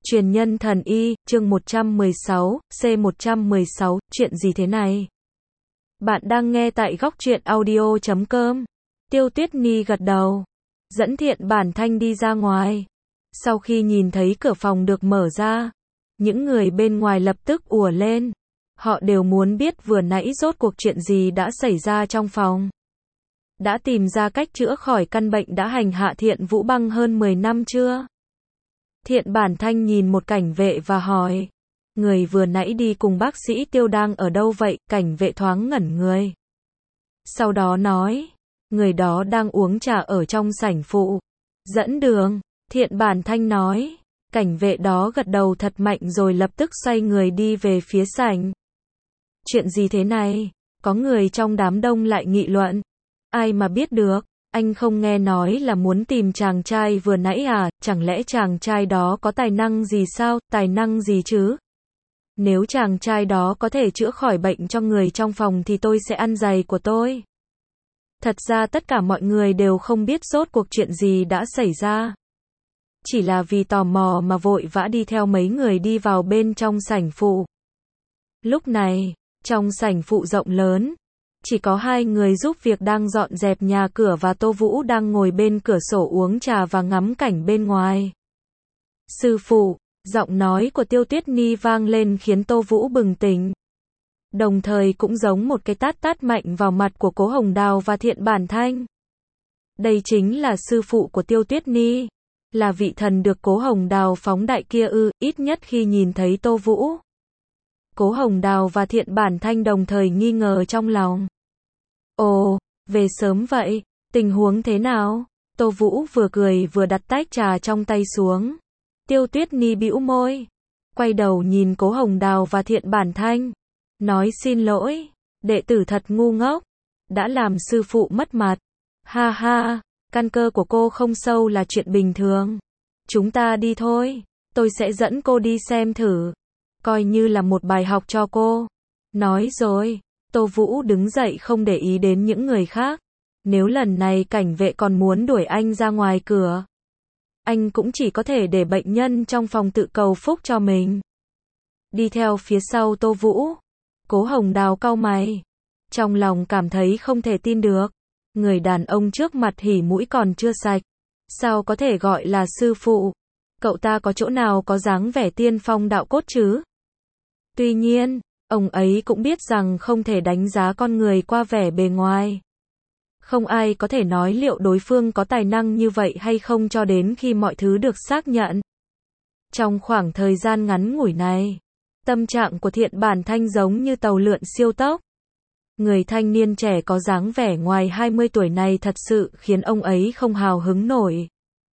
Truyền nhân thần y, chương 116, C116, chuyện gì thế này? Bạn đang nghe tại góc truyện audio.com. Tiêu Tuyết Nhi gật đầu, dẫn Thiện Bản Thanh đi ra ngoài. Sau khi nhìn thấy cửa phòng được mở ra, những người bên ngoài lập tức ùa lên. Họ đều muốn biết vừa nãy rốt cuộc chuyện gì đã xảy ra trong phòng. Đã tìm ra cách chữa khỏi căn bệnh đã hành hạ Thiện Vũ Băng hơn 10 năm chưa? Thiện Bản Thanh nhìn một cảnh vệ và hỏi, người vừa nãy đi cùng bác sĩ Tiêu đang ở đâu vậy? Cảnh vệ thoáng ngẩn người. Sau đó nói, người đó đang uống trà ở trong sảnh phụ. Dẫn đường, Thiện Bản Thanh nói. Cảnh vệ đó gật đầu thật mạnh rồi lập tức xoay người đi về phía sảnh. Chuyện gì thế này? Có người trong đám đông lại nghị luận. Ai mà biết được, anh không nghe nói là muốn tìm chàng trai vừa nãy à, chẳng lẽ chàng trai đó có tài năng gì sao, tài năng gì chứ? Nếu chàng trai đó có thể chữa khỏi bệnh cho người trong phòng thì tôi sẽ ăn giày của tôi. Thật ra tất cả mọi người đều không biết rốt cuộc chuyện gì đã xảy ra. Chỉ là vì tò mò mà vội vã đi theo mấy người đi vào bên trong sảnh phụ. Lúc này, trong sảnh phụ rộng lớn, chỉ có hai người giúp việc đang dọn dẹp nhà cửa và Tô Vũ đang ngồi bên cửa sổ uống trà và ngắm cảnh bên ngoài. Sư phụ, giọng nói của Tiêu Tuyết Nhi vang lên khiến Tô Vũ bừng tỉnh. Đồng thời cũng giống một cái tát tát mạnh vào mặt của Cố Hồng Đào và Thiện Bản Thanh. Đây chính là sư phụ của Tiêu Tuyết Nhi, là vị thần được Cố Hồng Đào phóng đại kia ư? Ít nhất khi nhìn thấy Tô Vũ, Cố Hồng Đào và Thiện Bản Thanh đồng thời nghi ngờ trong lòng. Ồ, về sớm vậy, tình huống thế nào? Tô Vũ vừa cười vừa đặt tách trà trong tay xuống. Tiêu Tuyết Nhi bĩu môi, quay đầu nhìn Cố Hồng Đào và Thiện Bản Thanh, nói xin lỗi, đệ tử thật ngu ngốc, đã làm sư phụ mất mặt. Ha ha, căn cơ của cô không sâu là chuyện bình thường. Chúng ta đi thôi, tôi sẽ dẫn cô đi xem thử, coi như là một bài học cho cô. Nói rồi, Tô Vũ đứng dậy không để ý đến những người khác. Nếu lần này cảnh vệ còn muốn đuổi anh ra ngoài cửa, anh cũng chỉ có thể để bệnh nhân trong phòng tự cầu phúc cho mình. Đi theo phía sau Tô Vũ, Cố Hồng Đào cau mày, trong lòng cảm thấy không thể tin được. Người đàn ông trước mặt hỉ mũi còn chưa sạch, sao có thể gọi là sư phụ? Cậu ta có chỗ nào có dáng vẻ tiên phong đạo cốt chứ? Tuy nhiên, ông ấy cũng biết rằng không thể đánh giá con người qua vẻ bề ngoài. Không ai có thể nói liệu đối phương có tài năng như vậy hay không cho đến khi mọi thứ được xác nhận. Trong khoảng thời gian ngắn ngủi này, tâm trạng của Thiện Bản Thanh giống như tàu lượn siêu tốc. Người thanh niên trẻ có dáng vẻ ngoài 20 tuổi này thật sự khiến ông ấy không hào hứng nổi.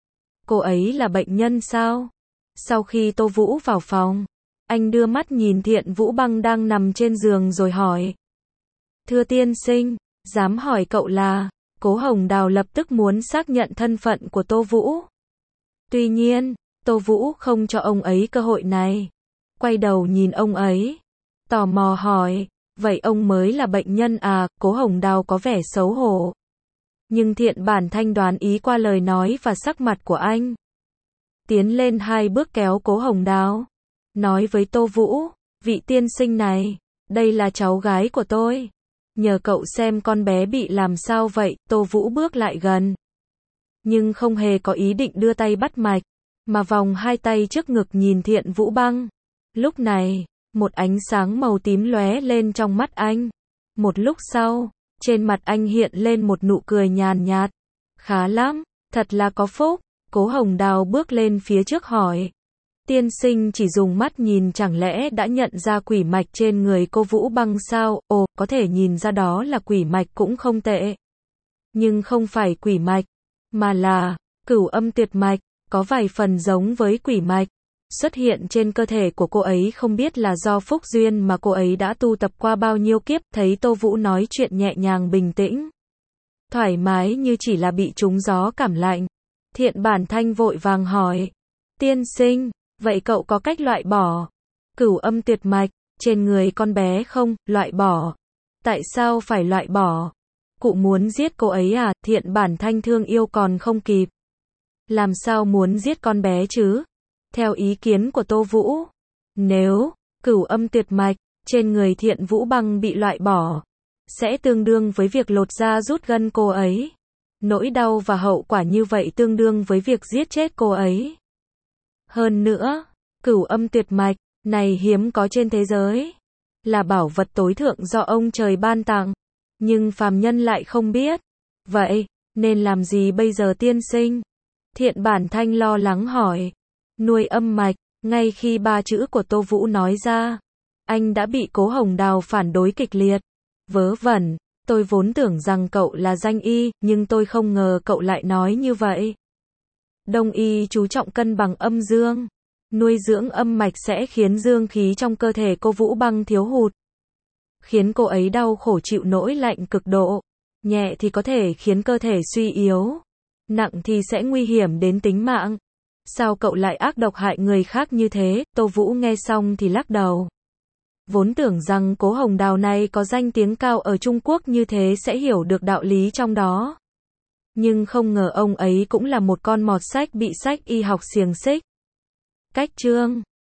Cô ấy là bệnh nhân sao? Sau khi Tô Vũ vào phòng, anh đưa mắt nhìn Thiện Vũ Băng đang nằm trên giường rồi hỏi. Thưa tiên sinh, dám hỏi cậu là? Cố Hồng Đào lập tức muốn xác nhận thân phận của Tô Vũ. Tuy nhiên, Tô Vũ không cho ông ấy cơ hội này. Quay đầu nhìn ông ấy, tò mò hỏi, vậy ông mới là bệnh nhân à? Cố Hồng Đào có vẻ xấu hổ. Nhưng Thiện Bản Thanh đoán ý qua lời nói và sắc mặt của anh. Tiến lên 2 bước kéo Cố Hồng Đào, nói với Tô Vũ, vị tiên sinh này, đây là cháu gái của tôi. Nhờ cậu xem con bé bị làm sao vậy. Tô Vũ bước lại gần, nhưng không hề có ý định đưa tay bắt mạch, mà vòng hai tay trước ngực nhìn Thiện Vũ Băng. Lúc này, một ánh sáng màu tím lóe lên trong mắt anh. Một lúc sau, trên mặt anh hiện lên một nụ cười nhàn nhạt. Khá lắm, thật là có phúc. Cố Hồng Đào bước lên phía trước hỏi. Tiên sinh chỉ dùng mắt nhìn chẳng lẽ đã nhận ra quỷ mạch trên người cô Vũ Băng sao? Ồ, có thể nhìn ra đó là quỷ mạch cũng không tệ. Nhưng không phải quỷ mạch, mà là cửu âm tuyệt mạch, có vài phần giống với quỷ mạch. Xuất hiện trên cơ thể của cô ấy không biết là do phúc duyên mà cô ấy đã tu tập qua bao nhiêu kiếp. Thấy Tô Vũ nói chuyện nhẹ nhàng bình tĩnh, thoải mái như chỉ là bị trúng gió cảm lạnh, Thiện Bản Thanh vội vàng hỏi. Tiên sinh, vậy cậu có cách loại bỏ cửu âm tuyệt mạch trên người con bé không? Loại bỏ? Tại sao phải loại bỏ? Cụ muốn giết cô ấy à? Thiện Bản Thanh thương yêu còn không kịp. Làm sao muốn giết con bé chứ? Theo ý kiến của Tô Vũ, nếu cửu âm tuyệt mạch trên người Thiện Vũ Băng bị loại bỏ, sẽ tương đương với việc lột da rút gân cô ấy. Nỗi đau và hậu quả như vậy tương đương với việc giết chết cô ấy. Hơn nữa, cửu âm tuyệt mạch này hiếm có trên thế giới, là bảo vật tối thượng do ông trời ban tặng, nhưng phàm nhân lại không biết. Vậy, nên làm gì bây giờ tiên sinh? Thiện Bản Thanh lo lắng hỏi. Nuôi âm mạch, ngay khi ba chữ của Tô Vũ nói ra, anh đã bị Cố Hồng Đào phản đối kịch liệt. Vớ vẩn, tôi vốn tưởng rằng cậu là danh y, nhưng tôi không ngờ cậu lại nói như vậy. Đông y chú trọng cân bằng âm dương. Nuôi dưỡng âm mạch sẽ khiến dương khí trong cơ thể cô Vũ Băng thiếu hụt, khiến cô ấy đau khổ chịu nỗi lạnh cực độ. Nhẹ thì có thể khiến cơ thể suy yếu, nặng thì sẽ nguy hiểm đến tính mạng. Sao cậu lại ác độc hại người khác như thế? Tô Vũ nghe xong thì lắc đầu. Vốn tưởng rằng Cố Hồng Đào này có danh tiếng cao ở Trung Quốc như thế sẽ hiểu được đạo lý trong đó. Nhưng không ngờ ông ấy cũng là một con mọt sách bị sách y học xiềng xích. Cách chương